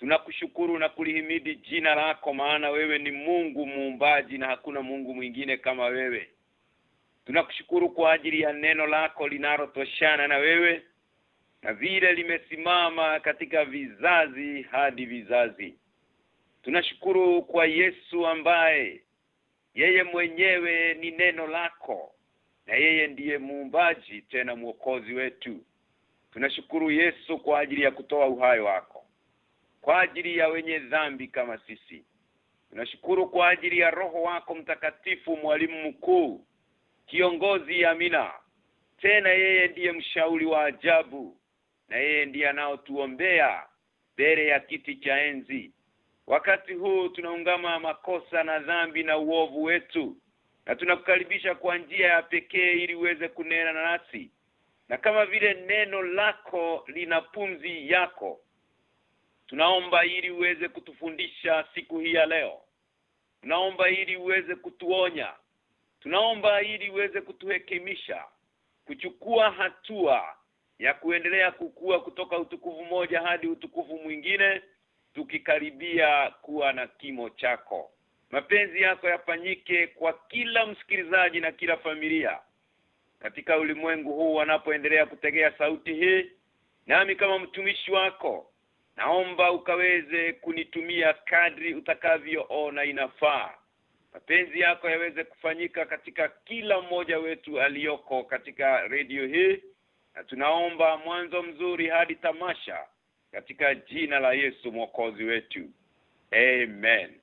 Tunakushukuru na kulihimidi jina lako, maana wewe ni Mungu muumbaji na hakuna Mungu mwingine kama wewe. Tunakushukuru kwa ajili ya neno lako linalotoshana na wewe na vile limesimama katika vizazi hadi vizazi. Tunashukuru kwa Yesu ambaye yeye mwenyewe ni neno lako na yeye ndiye muumbaji tena mwokozi wetu. Tunashukuru Yesu kwa ajili ya kutoa uhai wako kwa ajili ya wenye dhambi kama sisi. Tunashukuru kwa ajili ya Roho wako Mtakatifu, mwalimu mkuu, kiongozi Amina. Tena yeye ndiye mshauri wa ajabu na yeye ndiye anaotuombea mbele ya kiti cha enzi. Wakati huu tunaungama makosa na dhambi na uovu wetu, na tunakukaribisha kwa njia ya pekee ili uweze kunena nasi. Na kama vile neno lako lina pumzi yako, tunaomba ili uweze kutufundisha siku hii ya leo. Tunaomba ili uweze kutuonya. Tunaomba ili uweze kutuhekimisha, kuchukua hatua ya kuendelea kukua kutoka utukufu moja hadi utukufu mwingine, tukikaribia kuwa na kimo chako. Mapenzi yako yafanyike kwa kila msikilizaji na kila familia katika ulimwengu huu wanapoendelea kutegea sauti hii. Nami kama mtumishi wako naomba ukaweze kunitumia kadri utakavyoona inafaa. Mapenzi yako yaweze kufanyika katika kila mmoja wetu aliyoko katika radio hii, na tunaomba mwanzo mzuri hadi tamasha katika jina la Yesu mwokozi wetu. Amen.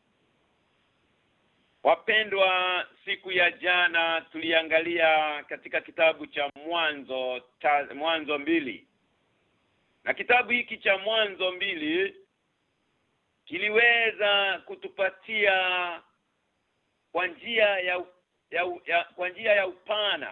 Wapendwa, siku ya jana tuliangalia katika kitabu cha Mwanzo 2. Na kitabu hiki cha Mwanzo 2 kiliweza kutupatia kwa njia ya upana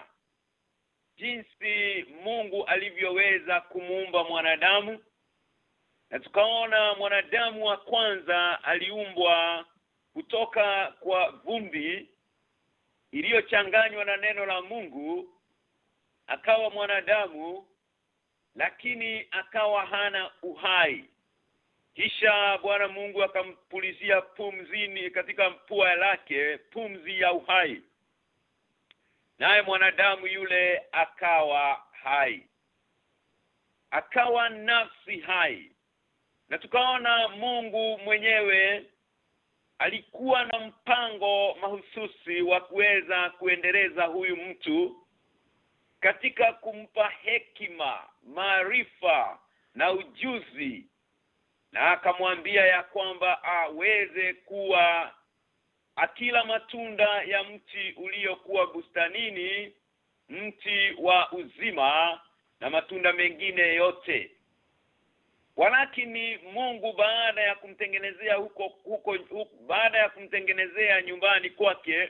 jinsi Mungu alivyoweza kumuumba mwanadamu. Na tukaona mwanadamu wa kwanza aliumbwa kutoka kwa vumbi iliyochanganywa na neno la Mungu, akawa mwanadamu lakini akawa hana uhai. Kisha Bwana Mungu akampulizia pumzini katika pua lake pumzi ya uhai, naye mwanadamu yule akawa hai, akawa nafsi hai. Na tukaona Mungu mwenyewe alikuwa na mpango mahususi wa kuweza kuendeleza huyu mtu katika kumpa hekima, maarifa na ujuzi, na akamwambia ya kwamba aweze kuwa akila matunda ya mti uliokuwa bustanini, mti wa uzima na matunda mengine yote. Walakini Mungu baada ya kumtengenezea baada ya kumtengenezea nyumbani kwake,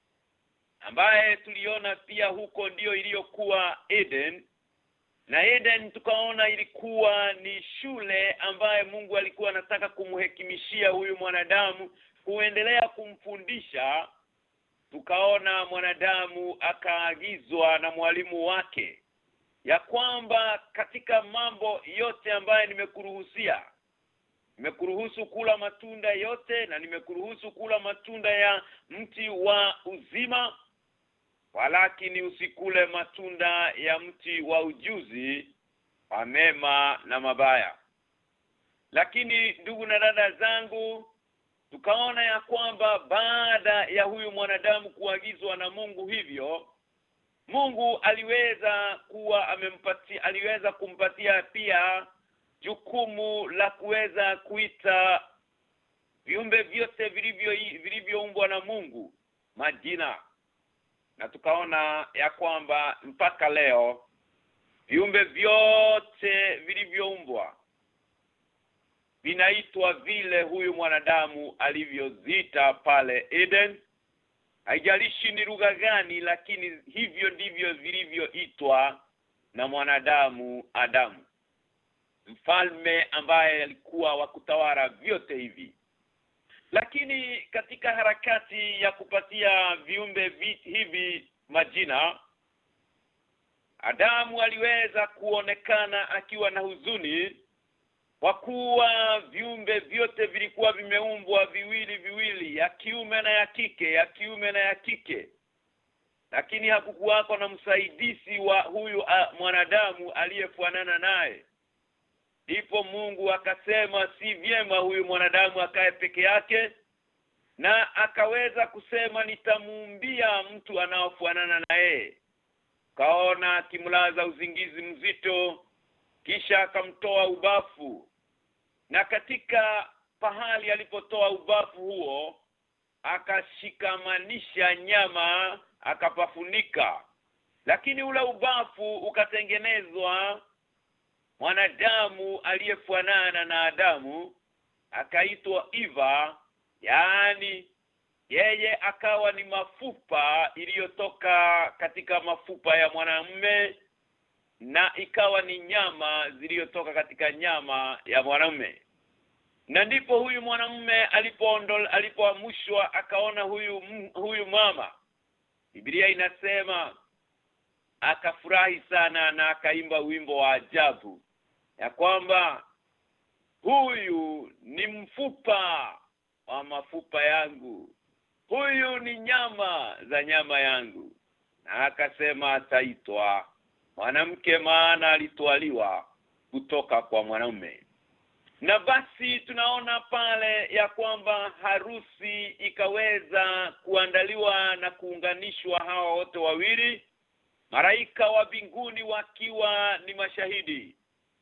ambaye tuliona pia huko ndio iliyokuwa Eden, na Eden tukaona ilikuwa ni shule ambaye Mungu alikuwa anataka kumhekimishia huyu mwanadamu, kuendelea kumfundisha. Tukaona mwanadamu akaagizwa na mwalimu wake ya kwamba katika mambo yote ambaye nimekuruhusu kula matunda yote, na nimekuruhusu kula matunda ya mti wa uzima, walakini usikule matunda ya mti wa ujuzi wa mema na mabaya. Lakini ndugu na dada zangu, tukaona ya kwamba baada ya huyu mwanadamu kuagizwa na Mungu hivyo, Mungu aliweza kumpatia pia jukumu la kuweza kuita viumbe vyote vilivyoumbwa na Mungu majina. Na tukaona ya kwamba mpaka leo viumbe vyote vilivyoumbwa vinaitwa vile huyu mwanadamu alivyoziita pale Eden. Haijalishi ni lugha gani, lakini hivyo ndivyo vilivyoitwa na mwanadamu Adamu, mfalme ambaye alikuwa wa kutawala vyote hivi. Lakini katika harakati ya kupatia viumbe hivi majina, Adamu aliweza kuonekana akiwa na huzuni, kwa kuwa viumbe vyote vilikuwa vimeumbwa viwili viwili, ya kiume na ya kike, ya kiume na ya kike. Lakini hakukuwako na msaidizi wa huyu mwanadamu aliyefanana naye. Ndipo Mungu akasema si vyema huyu mwanadamu akae peke yake, na akaweza kusema nitamuumbia mtu anaofanana na yeye. Kaona akimlaza uzingizi mzito, kisha akamtoa ubafu, na katika pahali alipotoa ubafu huo akashikamanisha nyama akapafunika. Lakini ule ubafu ukatengenezwa mwanadamu aliyefanana na Adamu, akaitwa Eva, yaani yeye akawa ni mafupa iliyotoka katika mafupa ya mwanamume, na ikawa ni nyama zilizotoka katika nyama ya mwanamume. Na ndipo huyu mwanamume alipoamshwa akaona huyu mama. Biblia inasema akafurahi sana na akaimba wimbo wa ajabu ya kwamba huyu ni mfupa wa mafupa yangu, huyu ni nyama za nyama yangu. Na akasema ataitwa mwanamke, maana alitwaliwa kutoka kwa mwanamume. Na basi tunaona pale ya kwamba harusi ikaweza kuandaliwa na kuunganishwa hawa wote wawili, malaika wa mbinguni wakiwa ni mashahidi,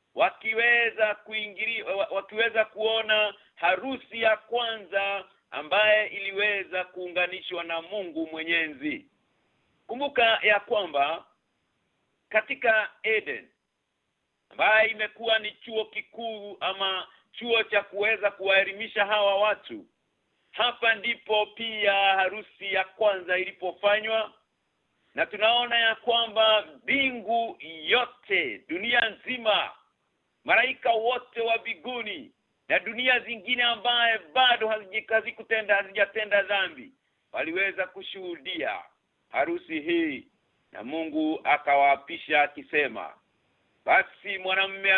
wakiweza kuona harusi ya kwanza ambaye iliweza kuunganishwa na Mungu Mwenyezi. Kumbuka ya kwamba katika Eden, ambaye imekuwa ni chuo kikuu ama chuo cha kuweza kuwaelimisha hawa watu, hapa ndipo pia harusi ya kwanza ilipofanywa. Na tunaona ya kwamba mbingu yote, dunia nzima, malaika wote wa mbinguni na dunia zingine ambaye bado hazijatenda dhambi, waliweza kushuhudia harusi hii. Na Mungu akawaapisha akisema, basi mwanamume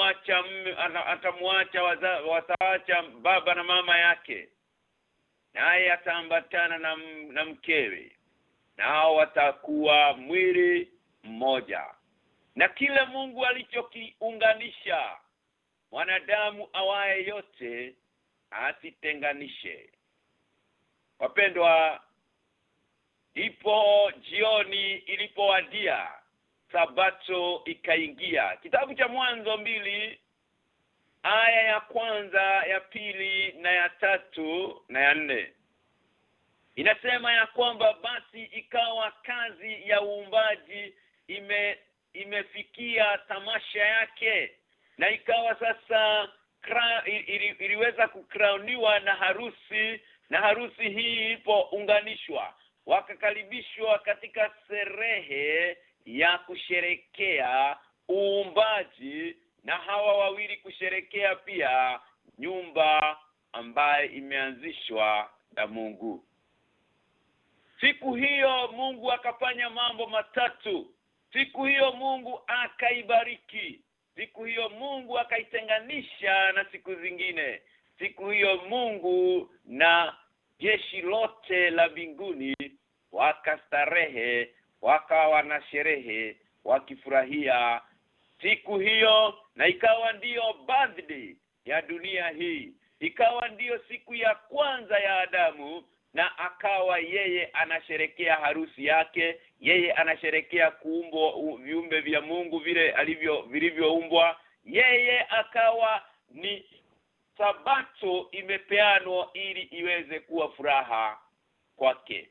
wataacha baba na mama yake, naye ataambatana na mkewe, nao watakuwa mwili mmoja. Na kila Mungu alichokiunganisha, mwanadamu awaye yote asitenganishe. Wapendwa, ipo jioni ilipowadia, Sabato ikaingia. Kitabu cha Mwanzo 2 aya ya kwanza, ya pili na ya 3 na ya 4 inasema ya kwamba basi ikawa kazi ya uumbaji imefikia tamasha yake, na ikawa sasa iliweza kukrauniwa na harusi. Na harusi hii ilipounganishwa, wakakaribishwa katika sherehe ya kusherekea uumbaji, na hawa wawili kusherekea pia nyumba ambaye imeanzishwa na Mungu. Siku hiyo Mungu akafanya mambo matatu. Siku hiyo Mungu akaibariki. Siku hiyo Mungu akaitenganisha na siku zingine. Siku hiyo Mungu na jeshi lote la mbinguni wakastarehe, wakawa na sherehe, wakifurahia siku hiyo. Na ikawa ndiyo birthday ya dunia hii, ikawa ndiyo siku ya kwanza ya Adamu, na akawa yeye anasherekea harusi yake. Yeye anasherekea kuumbwa viumbe vya Mungu vile vilivyoumbwa. Yeye akawa ni Sabato imepeanwa ili iweze kuwa furaha kwake.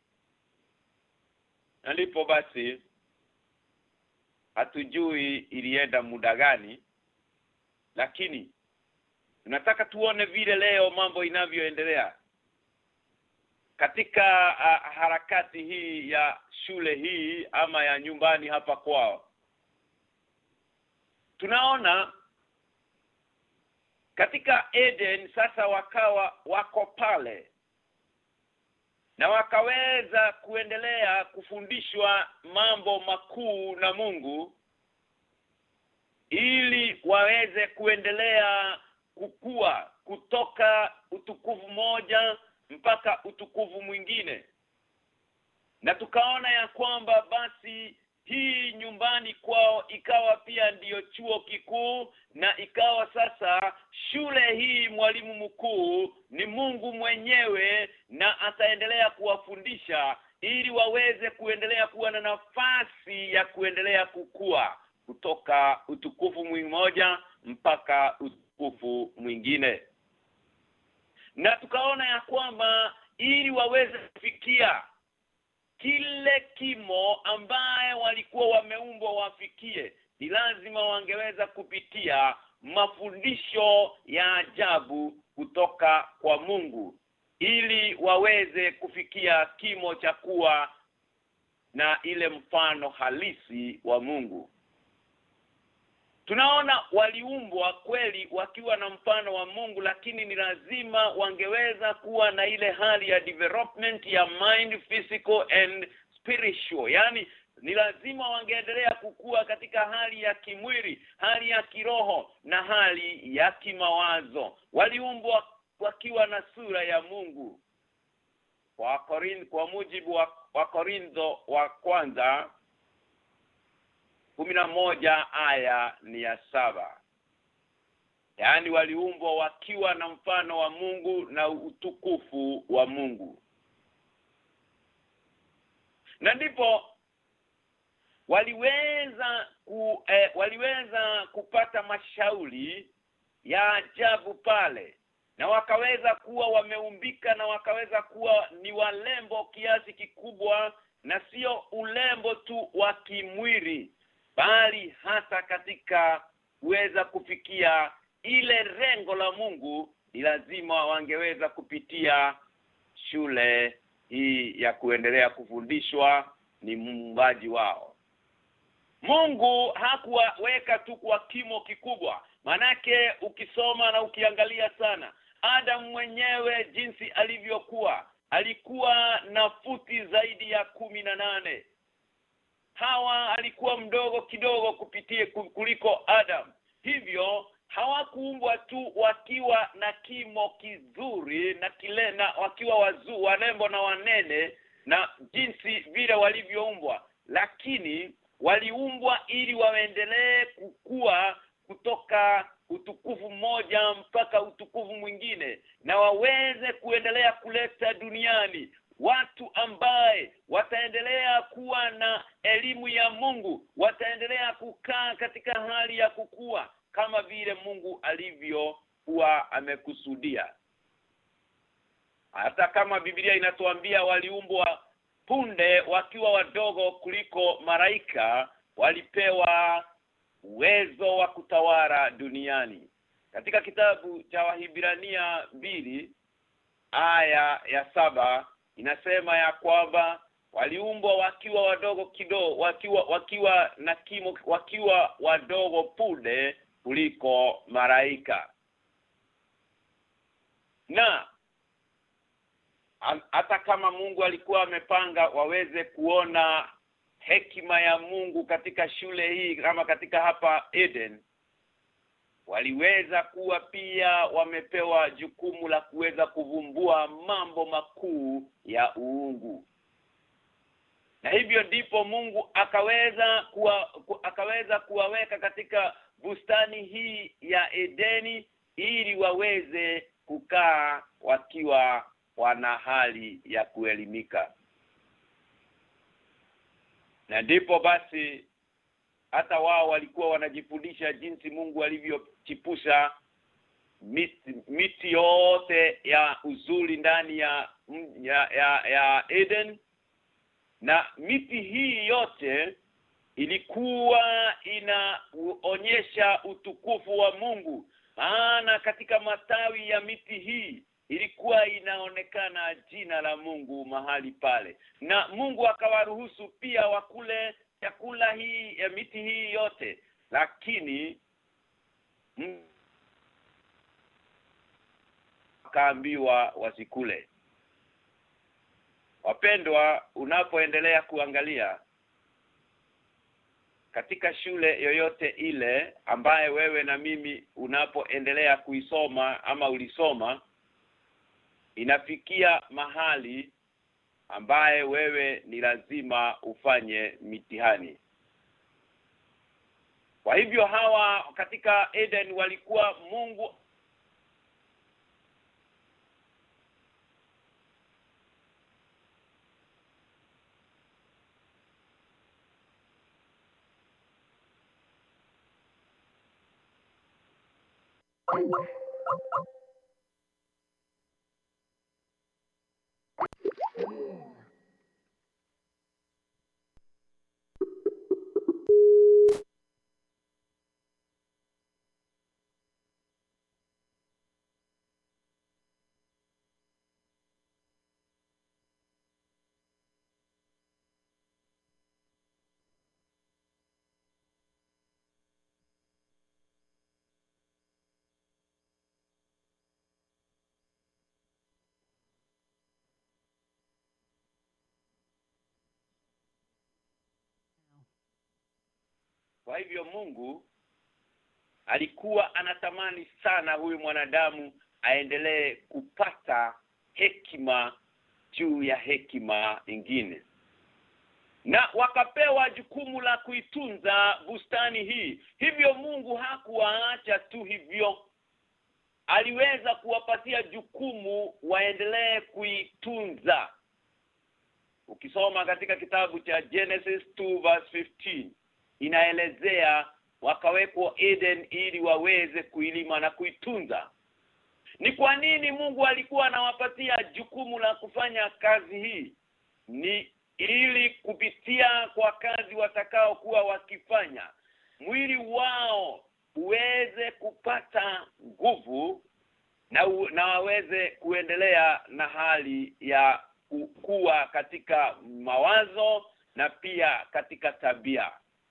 Ndipo basi hatujui ilienda muda gani, lakini tunataka tuone vile leo mambo inavyoendelea katika harakati hii ya shule hii ama ya nyumbani hapa kwao. Tunaona katika Eden sasa wakawa wako pale, na wakaweza kuendelea kufundishwa mambo makuu na Mungu, ili waweze kuendelea kukua kutoka utukufu moja mpaka utukufu mwingine. Na tukaona ya kwamba basi hii nyumbani kwao ikawa pia ndiyo chuo kikuu, na ikawa sasa shule hii mwalimu mkuu ni Mungu mwenyewe, na ataendelea kuwafundisha ili waweze kuendelea kuwa na nafasi ya kuendelea kukua kutoka utukufu mmoja mpaka utukufu mwingine. Na tukaona ya kwamba ili waweze kufikia kile kimo ambaye walikuwa wameumbwa wafikie, ni lazima wangeweza kupitia mafundisho ya ajabu kutoka kwa Mungu ili waweze kufikia kimo cha kuwa na ile mfano halisi wa Mungu. Tunaona waliumbwa kweli wakiwa na mfano wa Mungu, lakini ni lazima wangeweza kuwa na ile hali ya development ya mind, physical and spiritual. Yani ni lazima wangeendelea kukua katika hali ya kimwili, hali ya kiroho na hali ya kimawazo. Waliumbwa wakiwa na sura ya Mungu. Kwa mujibu wa Korintho wa kwanza 11 aya ni ya 7. Yaani waliumbwa wakiwa na mfano wa Mungu na utukufu wa Mungu. Na ndipo waliweza kupata mashauri ya ajabu pale, na wakaweza kuwa wameumbika, na wakaweza kuwa ni walembo kiasi kikubwa, na sio ulembo tu wa kimwili, bali hata katika kuweza kufikia ile lengo la Mungu ni lazima wangeweza kupitia shule hii ya kuendelea kufundishwa ni muumbaji wao. Mungu hakuwaweka tu kwa kimo kikubwa. Manake ukisoma na ukiangalia sana, Adam mwenyewe jinsi alivyokuwa, alikuwa na futi zaidi ya 18. Hawa alikuwa mdogo kidogo kuliko Adam. Hivyo hawakuumbwa tu wakiwa na kimo kizuri na kilena, wakiwa wazuri, warembo na wanene na jinsi vile walivyoumbwa, lakini waliumbwa ili waendelee kukua kutoka utukufu mmoja mpaka utukufu mwingine, na waweze kuendelea kuleta duniani watu ambaye wataendelea kuwa na elimu ya Mungu, wataendelea kukaa katika hali ya kukua kama vile Mungu alivyokuwa amekusudia. Hata kama Biblia inatuambia waliumbwa punde wakiwa wadogo kuliko malaika, walipewa uwezo wa kutawala duniani. Katika kitabu cha Wahibrania 2 aya ya 7 inasema ya kwamba waliumbwa wakiwa wadogo kidogo, wakiwa na kimo, wakiwa wadogo punde kuliko malaika. Na hata kama Mungu alikuwa amepanga waweze kuona hekima ya Mungu katika shule hii kama katika hapa Eden, waliweza kuwa pia wamepewa jukumu la kuweza kuvumbua mambo makuu ya uungu. Na hivyo ndipo Mungu akaweza kuwaweka katika bustani hii ya Edeni ili waweze kukaa wakiwa wana hali ya kuelimika. Na ndipo basi hata wao walikuwa wanajifundisha jinsi Mungu alivyochipusha miti yote ya uzuri ndani ya Eden. Na miti hii yote ilikuwa inaonyesha utukufu wa Mungu. Maana katika matawi ya miti hii ilikuwa inaonekana jina la Mungu mahali pale. Na Mungu akawaruhusu pia wakule chakula hii ya miti hii yote, lakini akaambiwa wasikule. Wapendwa, unapoendelea kuangalia katika shule yoyote ile ambaye wewe na mimi unapoendelea kuisoma ama ulisoma, inafikia mahali ambaye wewe ni lazima ufanye mitihani. Kwa hivyo hawa katika Eden walikuwa Mungu Kwa hivyo Mungu alikuwa anatamani sana huyu mwanadamu aendelee kupata hekima juu ya hekima nyingine. Na wakapewa jukumu la kuitunza bustani hii. Hivyo Mungu hakuwaacha tu hivyo. Aliweza kuwapatia jukumu waendelee kuitunza. Ukisoma katika kitabu cha Genesis 2:15 inaelezea wakawekwa Eden ili waweze kuilima na kuitunza. Ni kwa nini Mungu alikuwa anawapatia jukumu la kufanya kazi hii? Ni ili kupitia kwa kazi watakao kuwa wakifanya, mwili wao uweze kupata nguvu na waweze kuendelea na hali ya kukua katika mawazo na pia katika tabia.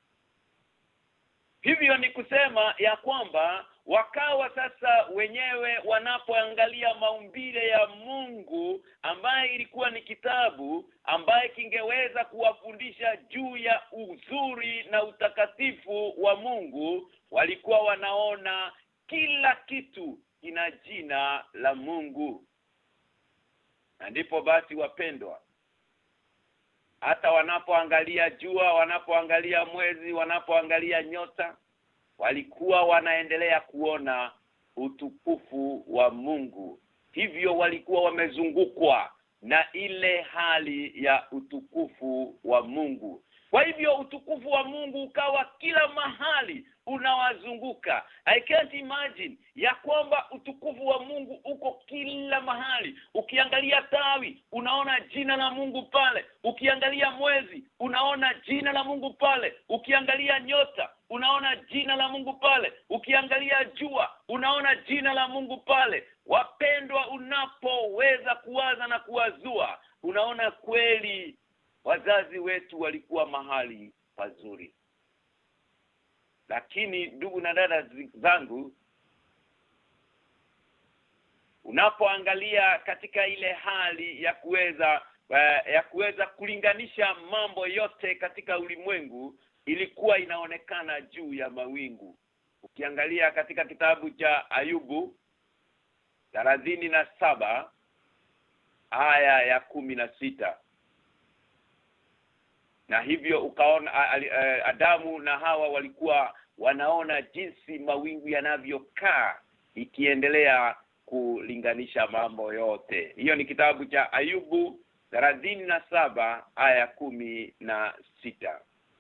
Hivyo ni kusema ya kwamba wakawa sasa wenyewe wanapoangalia maumbile ya Mungu ambaye ilikuwa ni kitabu ambaye kingeweza kuwafundisha juu ya uzuri na utakatifu wa Mungu, walikuwa wanaona kila kitu kina jina la Mungu. Na ndipo basi wapendwa, hata wanapoangalia jua, wanapoangalia mwezi, wanapoangalia nyota, walikuwa wanaendelea kuona utukufu wa Mungu. Hivyo walikuwa wamezungukwa na ile hali ya utukufu wa Mungu. Kwa hivyo utukufu wa Mungu ukawa kila mahali unawazunguka. I can't imagine ya kwamba utukufu wa Mungu uko kila mahali. Ukiangalia tawi unaona jina la Mungu pale. Ukiangalia mwezi unaona jina la Mungu pale. Ukiangalia nyota unaona jina la Mungu pale. Ukiangalia jua unaona jina la Mungu pale. Wapendwa, unapoweza kuwaza na kuwazua, unaona kweli wazazi wetu walikuwa mahali pazuri. Lakini ndugu na dada zangu, unapoangalia katika ile hali ya kuweza kulinganisha mambo yote katika ulimwengu, ilikuwa inaonekana juu ya mawingu. Ukiangalia katika kitabu cha Ayubu 37 aya ya 16, na hivyo ukaona Adamu na Hawa walikuwa wanaona jinsi mawingu yanavyokaa ikiendelea kulinganisha mambo yote. Hiyo ni kitabu cha Ayubu 37 aya 16.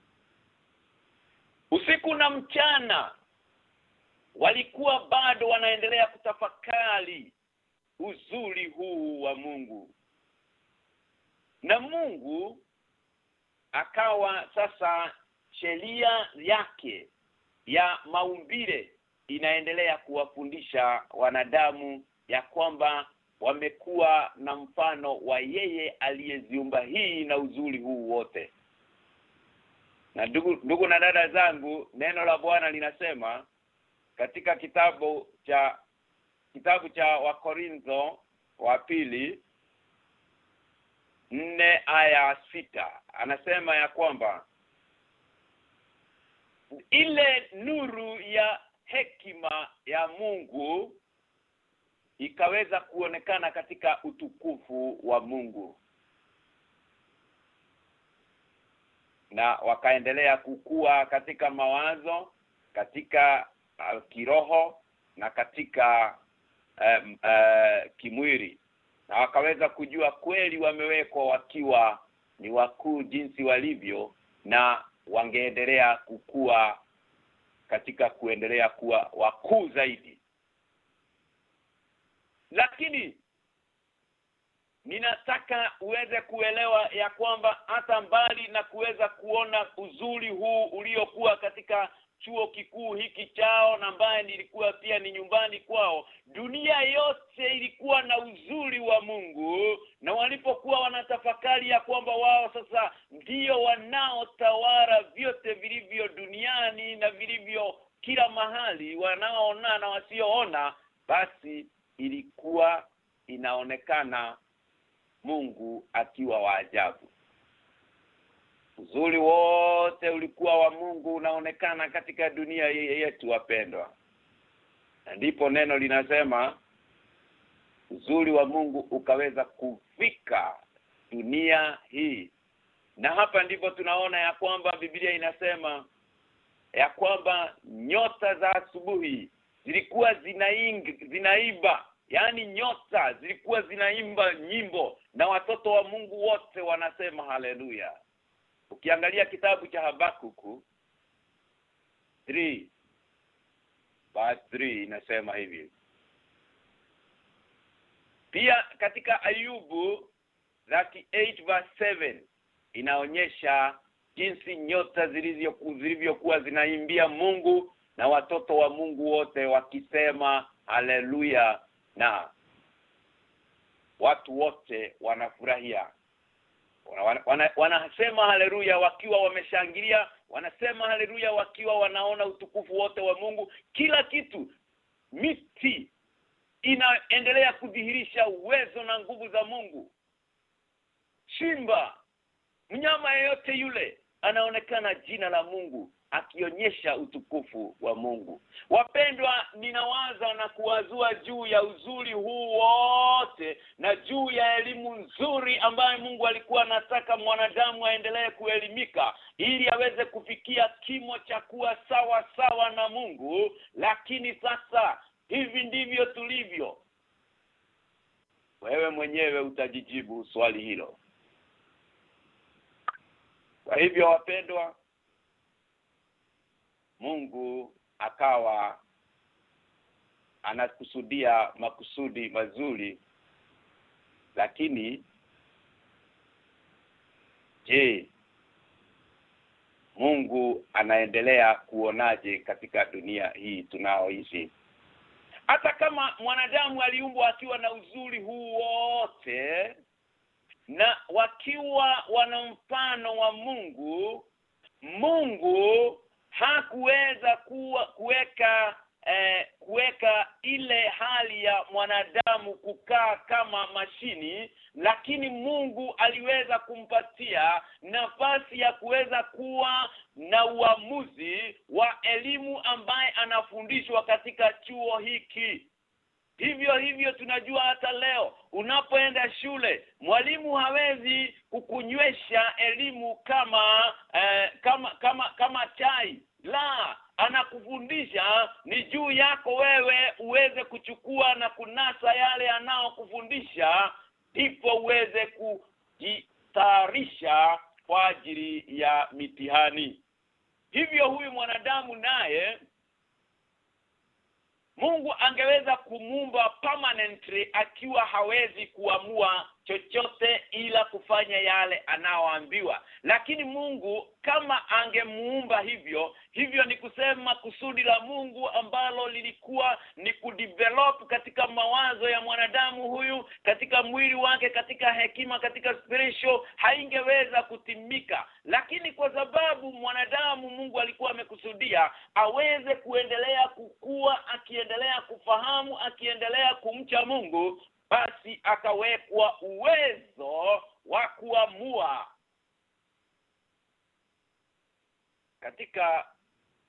Usiku na mchana walikuwa bado wanaendelea kutafakari uzuri huu wa Mungu. Na Mungu akawa sasa sheria yake ya maumbile inaendelea kuwafundisha wanadamu ya kwamba wamekuwa na mfano wa yeye aliyeziumba hii na uzuri huu wote. Na ndugu na dada zangu, neno la Bwana linasema katika kitabu cha Wakorintho wa pili 4 aya 6, anasema ya kwamba ile nuru ya hekima ya Mungu ikaweza kuonekana katika utukufu wa Mungu, na wakaendelea kukua katika mawazo, katika kiroho na katika kimwili, na wakaweza kujua kweli wamewekwa wakiwa ni wakuu jinsi walivyo, na wangeendelea kukua katika kuendelea kuwa wakuu zaidi. Lakini ninataka uweze kuelewa ya kwamba hata mbali na kuweza kuona uzuri huu uliokuwa katika chuo kikuu hiki chao, na ambaye nilikuwa pia ni nyumbani kwao, dunia yote ilikuwa na uzuri wa Mungu, na walipokuwa wanatafakari ya kwamba wao sasa ndio wanaotawala vyote vilivyo duniani na vilivyo kila mahali, wanaoona na wasioona, basi ilikuwa inaonekana Mungu akiwa wa ajabu. Uzuri wote ulikuwa wa Mungu unaonekana katika dunia yetu wapendwa. Na ndipo neno linasema uzuri wa Mungu ukaweza kufika dunia hii. Na hapa ndipo tunaona ya kwamba Biblia inasema ya kwamba nyota za asubuhi zilikuwa zinaimba, yani nyota zilikuwa zinaimba nyimbo, na watoto wa Mungu wote wanasema haleluya. Ukiangalia kitabu cha Habakuku 3 verse 3 inasema hivi. Pia katika Ayubu 38 verse 7 inaonyesha jinsi nyota zilivyokuwa zinaimbia Mungu, na watoto wa Mungu wote wakisema haleluya, na watu wote wanafurahia. Wanasema haleluya wakiwa wameshangilia, wanasema haleluya wakiwa wanaona utukufu wote wa Mungu. Kila kitu, miti inaendelea kudhihirisha uwezo na nguvu za Mungu. Simba, mnyama yeyote yule, anaonekana jina la Mungu akionyesha utukufu wa Mungu. Wapendwa, ninawaza na kuwazua juu ya uzuri huu wote na juu ya elimu nzuri ambayo Mungu alikuwa anataka mwanadamu aendelee kuelimika ili aweze kufikia kimo cha kuwa sawa sawa na Mungu. Lakini sasa hivi ndivyo tulivyo. Wewe mwenyewe utajijibu swali hilo. Kwa hivyo wapendwa, Mungu akawa anakusudia makusudi mazuri, lakini je, Mungu anaendelea kuonaje katika dunia hii tunaoishi? Hata kama mwanadamu aliumbwa akiwa na uzuri huu wote na wakiwa wana mfano wa Mungu, Mungu hakuweza kuweka ile hali ya mwanadamu kukaa kama mashini, lakini Mungu aliweza kumpatia nafasi ya kuweza kuwa na uamuzi wa elimu ambaye anafundishwa katika chuo hiki. Hivyo tunajua hata leo unapoenda shule, mwalimu hawezi kukunywesha elimu kama chai. La, anakufundisha ni juu yako wewe uweze kuchukua na kunasa yale anaokufundisha, ndipo uweze kujitayarisha kwa ajili ya mitihani. Hivyo huyu mwanadamu naye Mungu angeweza kumuumba permanently akiwa hawezi kuamua chochote ila kufanya yale anaoambiwa. Lakini Mungu kama angemuumba hivyo ni kusema kusudi la Mungu ambalo lilikuwa ni kudevelop katika mawazo ya mwanadamu huyu, katika mwili wake, katika hekima, katika spiritual, haingeweza kutimika. Lakini kwa sababu mwanadamu Mungu alikuwa amekusudia aweze kuendelea kukua, akiendelea kufahamu, akiendelea kumcha Mungu, basi akawekwa uwezo wa kuamua. Katika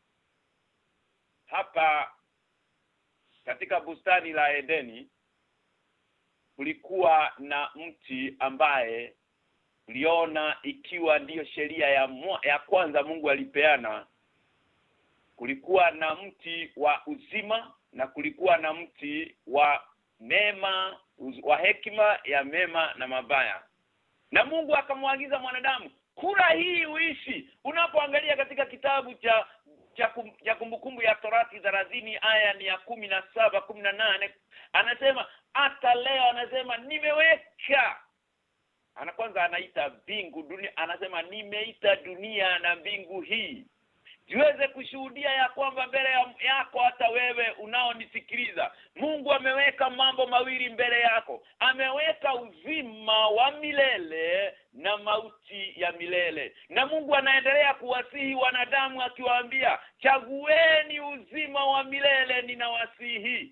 hapa katika bustani la Edeni kulikuwa na mti ambaye uliona ikiwa ndiyo sheria ya kwanza Mungu alipeana. Kulikuwa na mti wa uzima na kulikuwa na mti wa mema, wa hekima ya mema na mabaya. Na Mungu akamwagiza mwanadamu, kula hii uishi. Unapoangalia katika kitabu cha Kumbukumbu ya Torati 30 aya ni ya 17, 18, anasema hata leo, anasema nimeweka. Kwanza anaita mbingu, dunia, anasema nimeita dunia na mbingu hii jiweze kushuhudia ya kwamba mbele yako, hata wewe unaonisikiliza, Mungu ameweka mambo mawili mbele yako. Ameweka uzima wa milele na mauti ya milele. Na Mungu anaendelea kuwasihi wanadamu akiwaambia, chagueni uzima wa milele, ninawasihi.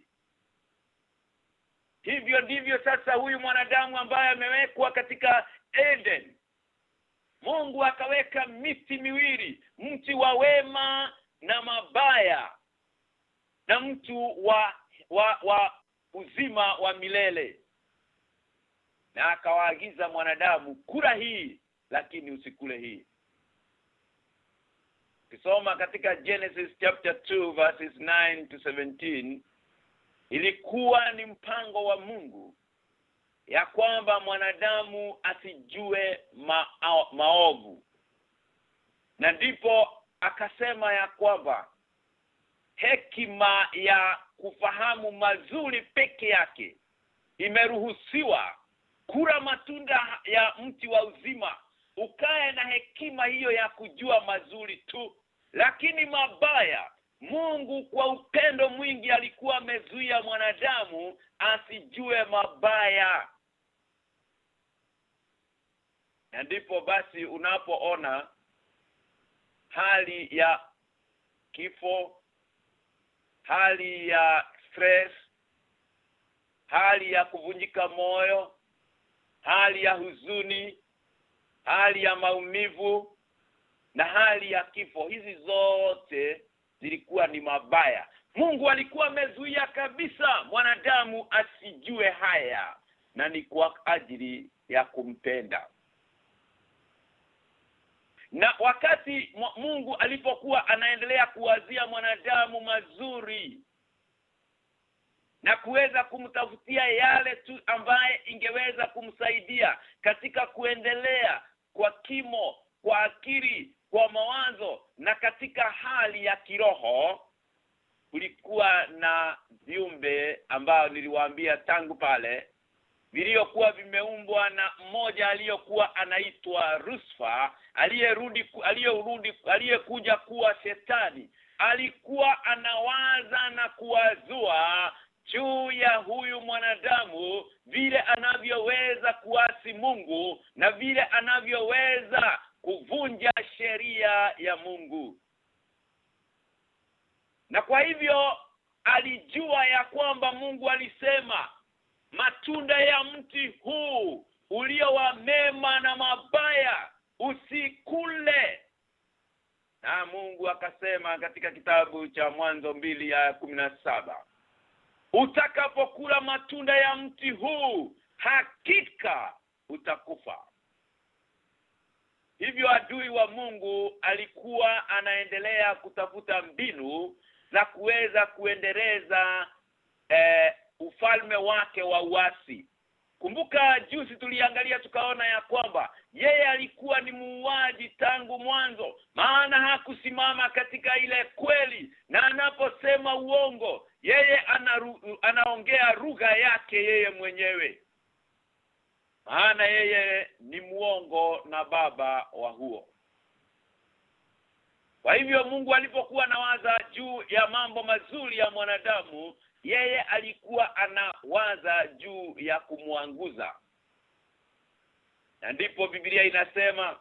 Hivyo ndivyo sasa huyu mwanadamu ambaye amewekwa katika Eden, Mungu akaweka miti miwili, mti wa wema na mabaya na mti wa uzima wa milele. Na akawaagiza mwanadamu, kula hii lakini usikule hii. Kisoma katika Genesis chapter 2 verses 9 to 17, ilikuwa ni mpango wa Mungu ya kwamba mwanadamu asijue maovu. Na ndipo akasema ya kwamba hekima ya kufahamu mazuri peke yake imeruhusiwa. Kula matunda ya mti wa uzima, ukae na hekima hiyo ya kujua mazuri tu. Lakini mabaya, Mungu kwa upendo mwingi alikuwa amezuia mwanadamu asijue mabaya. Na ndipo basi unapoona hali ya kifo, hali ya stress, hali ya kuvunjika moyo, hali ya huzuni, hali ya maumivu na hali ya kifo, hizi zote zilikuwa ni mabaya. Mungu alikuwa amezuia kabisa mwanadamu asijue haya, na ni kwa ajili ya kumpenda. Na wakati Mungu alipokuwa anaendelea kuwazia mwanadamu mazuri na kuweza kumtafutia yale tu ambaye ingeweza kumsaidia katika kuendelea kwa kimo, kwa akili, kwa mawazo na katika hali ya kiroho, kulikuwa na viumbe ambao niliwaambia tangu pale viliokuwa vimeumbwa na mmoja aliyokuwa anaitwa Lucifer, aliyekuja kuwa shetani. Alikuwa anawaza na kuwazua juu ya huyu mwanadamu, vile anavyoweza kuasi Mungu na vile anavyoweza kuvunja sheria ya Mungu. Na kwa hivyo alijua ya kwamba Mungu alisema, matunda ya mti huu ulio wa mema na mabaya usikule. Na Mungu akasema katika kitabu cha Mwanzo 2:17, utakapokula matunda ya mti huu hakika utakufa. Hivyo adui wa Mungu alikuwa anaendelea kutafuta mbinu za kuweza kuendeleza ufalme wake wa uasi. Kumbuka juzi tuliangalia tukaona ya kwamba yeye alikuwa ni muuaji tangu mwanzo, maana hakusimama katika ile kweli, na anaposema uongo yeye anaongea lugha yake yeye mwenyewe, maana yeye ni muongo na baba wa huo. Kwa hivyo Mungu alipokuwa anawaza juu ya mambo mazuri ya mwanadamu, yeye alikuwa anawaza juu ya kumwanguza. Na ndipo Biblia inasema,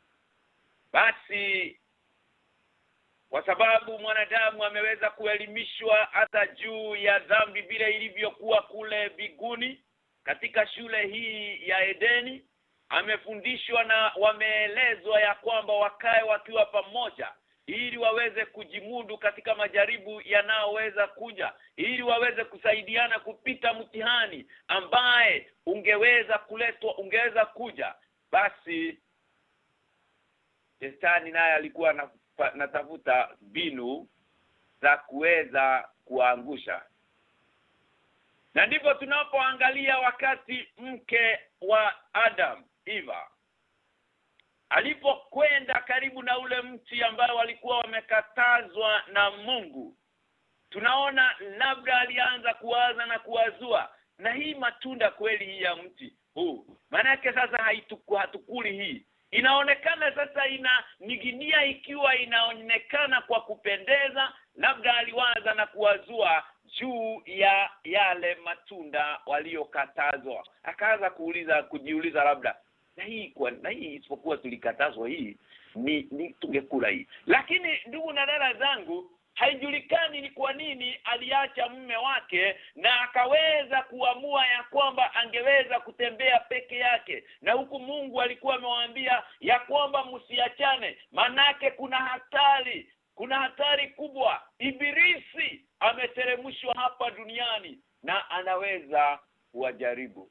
basi kwa sababu mwanadamu ameweza kuelimishwa hata juu ya dhambi vile ilivyokuwa kule mbinguni katika shule hii ya Edeni, amefundishwa na wameelezwa ya kwamba wakae wakiwa pamoja, ili waweze kujimudu katika majaribu yanayoweza kuja, ili waweze kusaidiana kupita mtihani ambaye ungeweza kuja. Basi Shetani naye alikuwa anatafuta mbinu za kuweza kuangusha. Na ndipo tunapoangalia wakati mke wa Adam, Eva, alipokwenda karibu na ule mti ambao walikuwa wamekatazwa na Mungu, tunaona labda alianza kuwaza na kuwazua, na hii matunda kweli hii ya mti huu, maana yake sasa hatukuli hii. Inaonekana sasa inaniginia ikiwa inaonekana kwa kupendeza. Labda aliwaza na kuwazua juu ya yale matunda waliokatazwa. Akaanza kujiuliza labda na hii isipokuwa tulikatazwa hii ni tungekula hii. Lakini ndugu na dada zangu, haijulikani ni kwa nini aliacha mume wake na akaweza kuamua ya kwamba angeweza kutembea peke yake, na huku Mungu alikuwa amewaambia ya kwamba msiachane, manake kuna hatari kubwa. Ibilisi ameteremshwa hapa duniani na anaweza kuwajaribu.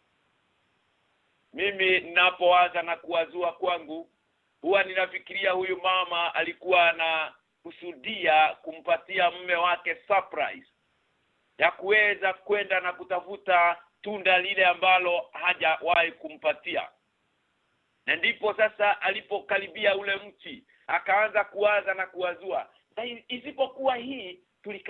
Mimi ninapoanza na kuwazua kwangu, huwa ninafikiria huyu mama alikuwa na kusudia kumpatia mume wake surprise ya kuweza kwenda na kutafuta tunda lile ambalo hajawahi kumpatia. Na ndipo sasa alipokaribia ule mti, akaanza kuwaza na kuwazua, na isipokuwa hii